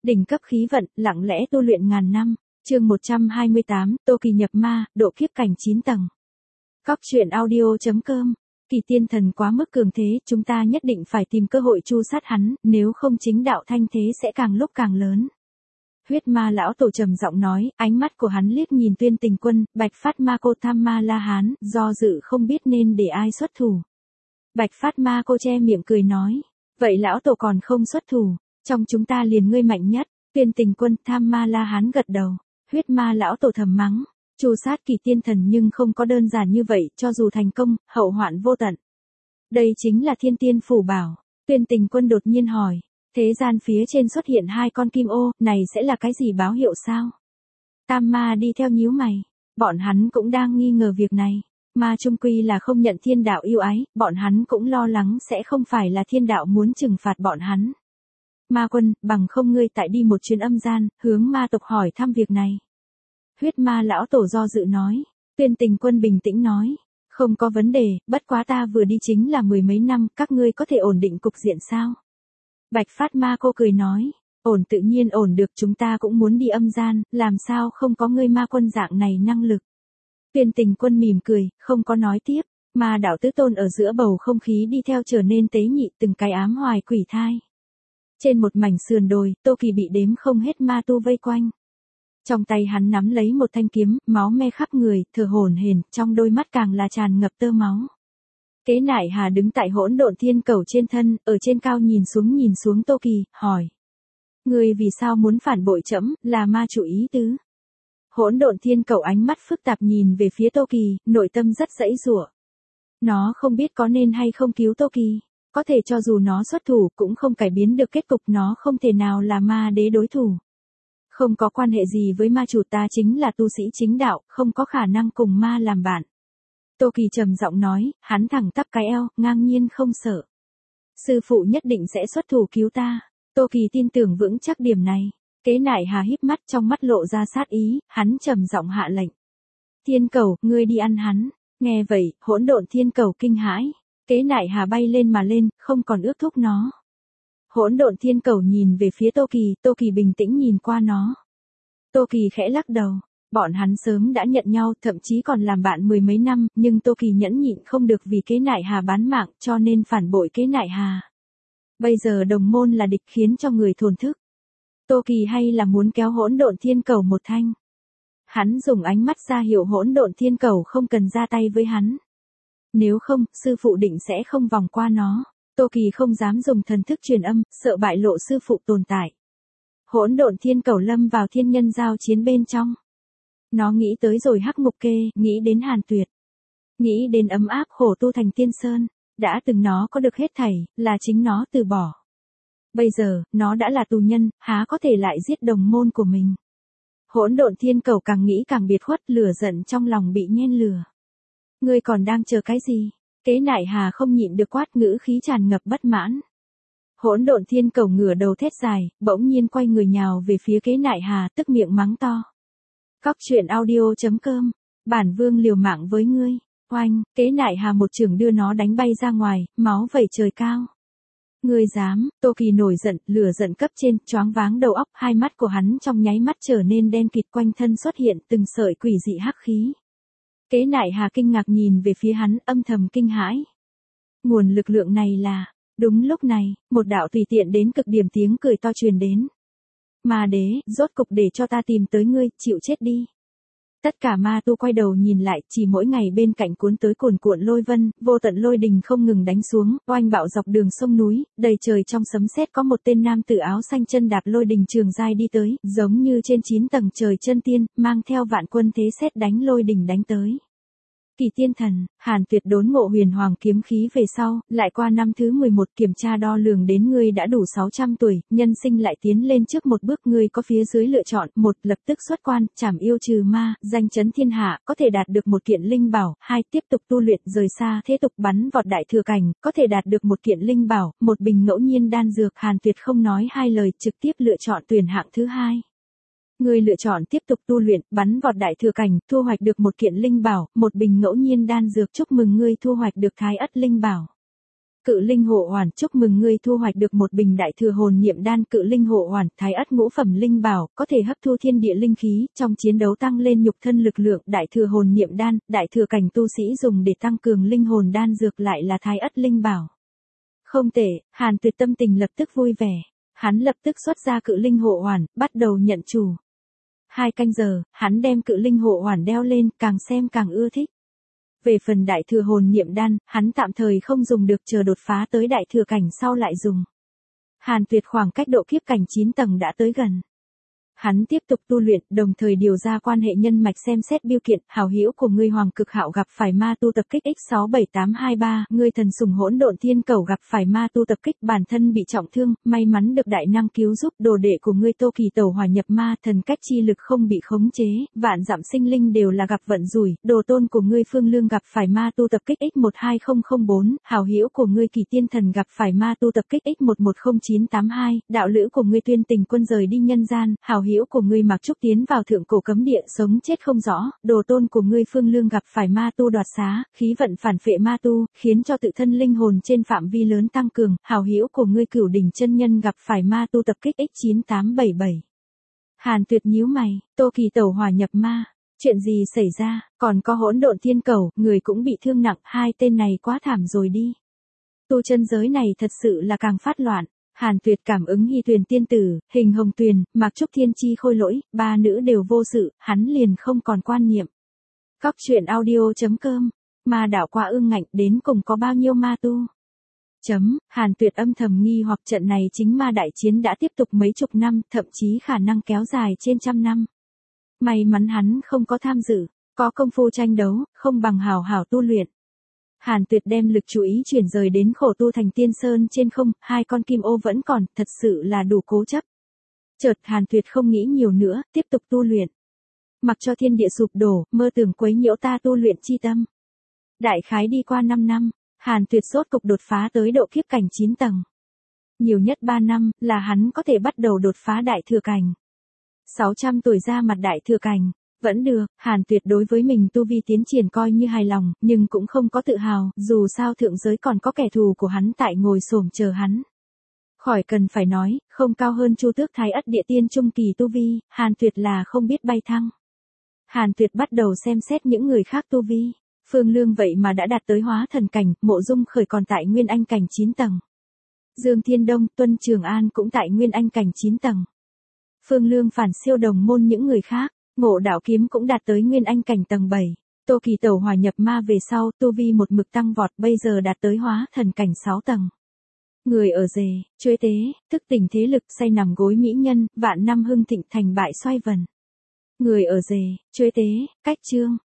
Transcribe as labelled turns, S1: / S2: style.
S1: Đỉnh cấp khí vận, lặng lẽ tu luyện ngàn năm. Chương 128, Tô Kỳ nhập ma, độ kiếp cảnh 9 tầng. Cóc truyện audio.com. Kỳ tiên thần quá mức cường thế, chúng ta nhất định phải tìm cơ hội tru sát hắn, nếu không chính đạo thanh thế sẽ càng lúc càng lớn. Huyết ma lão tổ trầm giọng nói, ánh mắt của hắn liếc nhìn Tuyên Tình Quân, Bạch Phát Ma Cô Tham Ma La Hán, do dự không biết nên để ai xuất thủ. Bạch Phát Ma Cô che miệng cười nói, vậy lão tổ còn không xuất thủ, trong chúng ta liền ngươi mạnh nhất. Tuyên Tình Quân Tham Ma La Hán gật đầu. Huyết ma lão tổ thầm mắng, tru sát Kỳ tiên thần nhưng không có đơn giản như vậy, cho dù thành công, hậu hoạn vô tận. Đây chính là Thiên Tiên Phủ Bảo. Tuyên Tình Quân đột nhiên hỏi, thế gian phía trên xuất hiện hai con kim ô, này sẽ là cái gì báo hiệu sao? Tam ma đi theo nhíu mày, bọn hắn cũng đang nghi ngờ việc này, mà chung quy là không nhận thiên đạo yêu ái, bọn hắn cũng lo lắng sẽ không phải là thiên đạo muốn trừng phạt bọn hắn. Ma Quân, bằng không ngươi tại đi một chuyến âm gian, hướng ma tộc hỏi thăm việc này. Huyết ma lão tổ do dự nói. Tuyên Tình Quân bình tĩnh nói, không có vấn đề, bất quá ta vừa đi chính là 10 mấy năm, các ngươi có thể ổn định cục diện sao? Bạch Phát Ma Cô cười nói, ổn tự nhiên ổn được, chúng ta cũng muốn đi âm gian, làm sao không có ngươi Ma Quân dạng này năng lực. Tuyên Tình Quân mỉm cười, không có nói tiếp, mà đạo tứ tôn ở giữa bầu không khí đi theo trở nên tế nhị, từng cái ám hoài quỷ thai. Trên một mảnh sườn đồi, Tô Kỳ bị đếm không hết ma tu vây quanh. Trong tay hắn nắm lấy một thanh kiếm, máu me khắp người, thở hổn hển, trong đôi mắt càng là tràn ngập tơ máu. Kế Nại Hà đứng tại Hỗn Độn Thiên Cầu trên thân, ở trên cao nhìn xuống Tô Kỳ, hỏi. Ngươi vì sao muốn phản bội trẫm, là ma chủ ý tứ? Hỗn Độn Thiên Cầu ánh mắt phức tạp nhìn về phía Tô Kỳ, nội tâm rất dãy giụa. Nó không biết có nên hay không cứu Tô Kỳ. Có thể cho dù nó xuất thủ cũng không cải biến được kết cục, nó không thể nào là ma đế đối thủ. Không có quan hệ gì với ma chủ, ta chính là tu sĩ chính đạo, không có khả năng cùng ma làm bạn. Tô Kỳ trầm giọng nói, hắn thẳng tắp cái eo, ngang nhiên không sợ. Sư phụ nhất định sẽ xuất thủ cứu ta. Tô Kỳ tin tưởng vững chắc điểm này. Kế Nại Hà híp mắt, trong mắt lộ ra sát ý, hắn trầm giọng hạ lệnh. Thiên Cầu, ngươi đi ăn hắn. Nghe vậy, Hỗn Độn Thiên Cầu kinh hãi. Kế Nại Hà bay lên mà lên, không còn ước thúc nó. Hỗn Độn Thiên Cầu nhìn về phía Tô Kỳ bình tĩnh nhìn qua nó. Tô Kỳ khẽ lắc đầu, bọn hắn sớm đã nhận nhau, thậm chí còn làm bạn 10 mấy năm, nhưng Tô Kỳ nhẫn nhịn không được vì Kế Nại Hà bán mạng, cho nên phản bội Kế Nại Hà. Bây giờ đồng môn là địch, khiến cho người thổn thức. Tô Kỳ hay là muốn kéo Hỗn Độn Thiên Cầu một thanh. Hắn dùng ánh mắt ra hiệu Hỗn Độn Thiên Cầu không cần ra tay với hắn. Nếu không, sư phụ định sẽ không vòng qua nó. Tô Kỳ không dám dùng thần thức truyền âm, sợ bại lộ sư phụ tồn tại. Hỗn Độn Thiên Cầu lâm vào thiên nhân giao chiến bên trong. Nó nghĩ tới rồi Hắc Ngục Kê, nghĩ đến Hàn Tuyệt. Nghĩ đến ấm áp khổ tu thành Tiên Sơn. Đã từng nó có được hết thảy, là chính nó từ bỏ. Bây giờ, nó đã là tù nhân, há có thể lại giết đồng môn của mình. Hỗn Độn Thiên Cầu càng nghĩ càng biệt khuất, lửa giận trong lòng bị nhen lửa. Ngươi còn đang chờ cái gì? Kế Nại Hà không nhịn được quát, ngữ khí tràn ngập bất mãn. Hỗn Độn Thiên Cầu ngửa đầu thét dài, bỗng nhiên quay người nhào về phía Kế Nại Hà, tức miệng mắng to. Cóc truyện audio.com. Bản vương liều mạng với ngươi. Oanh, Kế Nại Hà một chưởng đưa nó đánh bay ra ngoài, máu vẩy trời cao. Ngươi dám? Tô Kỳ nổi giận, lửa giận cấp trên, choáng váng đầu óc, hai mắt của hắn trong nháy mắt trở nên đen kịt, quanh thân xuất hiện từng sợi quỷ dị hắc khí. Kế Nại Hà kinh ngạc nhìn về phía hắn, âm thầm kinh hãi. Nguồn lực lượng này là... Đúng lúc này, một đạo tùy tiện đến cực điểm tiếng cười to truyền đến. Ma đế, rốt cục để cho ta tìm tới ngươi, chịu chết đi. Tất cả ma tu quay đầu nhìn lại, chỉ mỗi ngày bên cạnh cuốn tới cuồn cuộn lôi vân, vô tận lôi đình không ngừng đánh xuống, oanh bạo dọc đường sông núi, đầy trời trong sấm sét có một tên nam tử áo xanh chân đạp lôi đình trường giai đi tới, giống như trên 9 tầng trời chân tiên, mang theo vạn quân thế sét đánh lôi đình đánh tới. Kỳ tiên thần, Hàn Tuyệt đốn ngộ huyền hoàng kiếm khí về sau, lại qua năm thứ 11 kiểm tra đo lường đến ngươi đã đủ 600 tuổi, nhân sinh lại tiến lên trước một bước, ngươi có phía dưới lựa chọn, 1. Lập tức xuất quan, trảm yêu trừ ma, danh chấn thiên hạ, có thể đạt được một kiện linh bảo, 2. Tiếp tục tu luyện, rời xa thế tục bắn vọt đại thừa cảnh, có thể đạt được một kiện linh bảo, một bình ngẫu nhiên đan dược. Hàn Tuyệt không nói hai lời, trực tiếp lựa chọn tuyển hạng thứ 2. Ngươi lựa chọn tiếp tục tu luyện, bắn vọt đại thừa cảnh, thu hoạch được một kiện linh bảo, một bình ngẫu nhiên đan dược, chúc mừng ngươi thu hoạch được Thái Ất linh bảo. Cự linh hộ hoàn, chúc mừng ngươi thu hoạch được một bình đại thừa hồn niệm đan. Cự linh hộ hoàn, thái ất ngũ phẩm linh bảo, có thể hấp thu thiên địa linh khí, trong chiến đấu tăng lên nhục thân lực lượng. Đại thừa hồn niệm đan, đại thừa cảnh tu sĩ dùng để tăng cường linh hồn, đan dược lại là thái ất linh bảo. Không tệ, Hàn Tuyệt tâm tình lập tức vui vẻ. Hắn lập tức xuất ra cự linh hộ hoàn, bắt đầu nhận chủ. 2 canh giờ, hắn đem cự linh hộ hoàn đeo lên, càng xem càng ưa thích. Về phần đại thừa hồn niệm đan, hắn tạm thời không dùng được, chờ đột phá tới đại thừa cảnh sau lại dùng. Hàn Tuyệt khoảng cách độ kiếp cảnh 9 tầng đã tới gần. Hắn tiếp tục tu luyện, đồng thời điều ra quan hệ nhân mạch xem xét biêu kiện. Hảo hữu của ngươi Hoàng Cực Hạo gặp phải ma tu tập kích X67823, ngươi thần sủng Hỗn Độn Thiên Cẩu gặp phải ma tu tập kích, bản thân bị trọng thương, may mắn được đại năng cứu giúp. Đồ đệ của ngươi Tô Kỳ tẩu hỏa nhập ma, thần cách chi lực không bị khống chế, vạn dặm sinh linh đều là gặp vận rủi. Đồ tôn của ngươi Phương Lương gặp phải ma tu tập kích X12004, hảo hữu của ngươi Kỳ Tiên Thần gặp phải ma tu tập kích X110982, đạo lữ của ngươi Tuyên Tình Quân rời đi nhân gian, hảo hữu của ngươi Mạc Trúc tiến vào thượng cổ cấm địa, sống chết không rõ. Đồ tôn của ngươi Phương Lương gặp phải ma tu đoạt xá, khí vận phản phệ ma tu, khiến cho tự thân linh hồn trên phạm vi lớn tăng cường. Hảo hữu của ngươi Cửu Đỉnh chân nhân gặp phải ma tu tập kích X9877. Hàn Tuyệt nhíu mày, Tô Kỳ tẩu hỏa nhập ma, chuyện gì xảy ra? Còn có Hỗn Độn Thiên Cẩu, người cũng bị thương nặng, hai tên này quá thảm rồi đi. Tu chân giới này thật sự là càng phát loạn. Hàn Tuyệt cảm ứng Hy Tuyền tiên tử, Hình Hồng Tuyền, Mạc Trúc Thiên Chi Khôi Lỗi, ba nữ đều vô sự, hắn liền không còn quan niệm. Cóc truyện audio.com, ma đạo qua ương ngạnh, đến cùng có bao nhiêu ma tu? Hàn Tuyệt âm thầm nghi hoặc trận này chính ma đại chiến đã tiếp tục mấy chục năm, thậm chí khả năng kéo dài trên trăm năm. May mắn hắn không có tham dự, có công phu tranh đấu, không bằng hào hào tu luyện. Hàn Tuyệt đem lực chú ý chuyển rời đến khổ tu thành Tiên Sơn trên không, 2 con kim ô vẫn còn, thật sự là đủ cố chấp. Chợt Hàn Tuyệt không nghĩ nhiều nữa, tiếp tục tu luyện. Mặc cho thiên địa sụp đổ, mơ tưởng quấy nhiễu ta tu luyện chi tâm. Đại khái đi qua 5 năm, Hàn Tuyệt rốt cục đột phá tới độ kiếp cảnh 9 tầng. Nhiều nhất 3 năm là hắn có thể bắt đầu đột phá đại thừa cảnh. 600 tuổi ra mặt đại thừa cảnh. Vẫn được, Hàn Tuyệt đối với mình tu vi tiến triển coi như hài lòng, nhưng cũng không có tự hào, dù sao thượng giới còn có kẻ thù của hắn tại ngồi xổm chờ hắn. Khỏi cần phải nói, không cao hơn Chu Tước Thái Ất địa tiên trung kỳ tu vi, Hàn Tuyệt là không biết bay thăng. Hàn Tuyệt bắt đầu xem xét những người khác tu vi. Phương Lương vậy mà đã đạt tới hóa thần cảnh, Mộ Dung Khởi còn tại Nguyên Anh cảnh 9 tầng. Dương Thiên Đông, Tuân Trường An cũng tại Nguyên Anh cảnh 9 tầng. Phương Lương phản siêu đồng môn những người khác. Ngộ Đạo Kiếm cũng đạt tới Nguyên Anh cảnh tầng 7. Tô Kỳ tẩu hỏa nhập ma về sau, tu vi một mực tăng vọt, bây giờ đạt tới hóa thần cảnh 6 tầng. Người ở rề, chuế tế, thức tỉnh thế lực, say nằm gối mỹ nhân, vạn năm hưng thịnh thành bại xoay vần. Người ở rề, chuế tế, cách chương.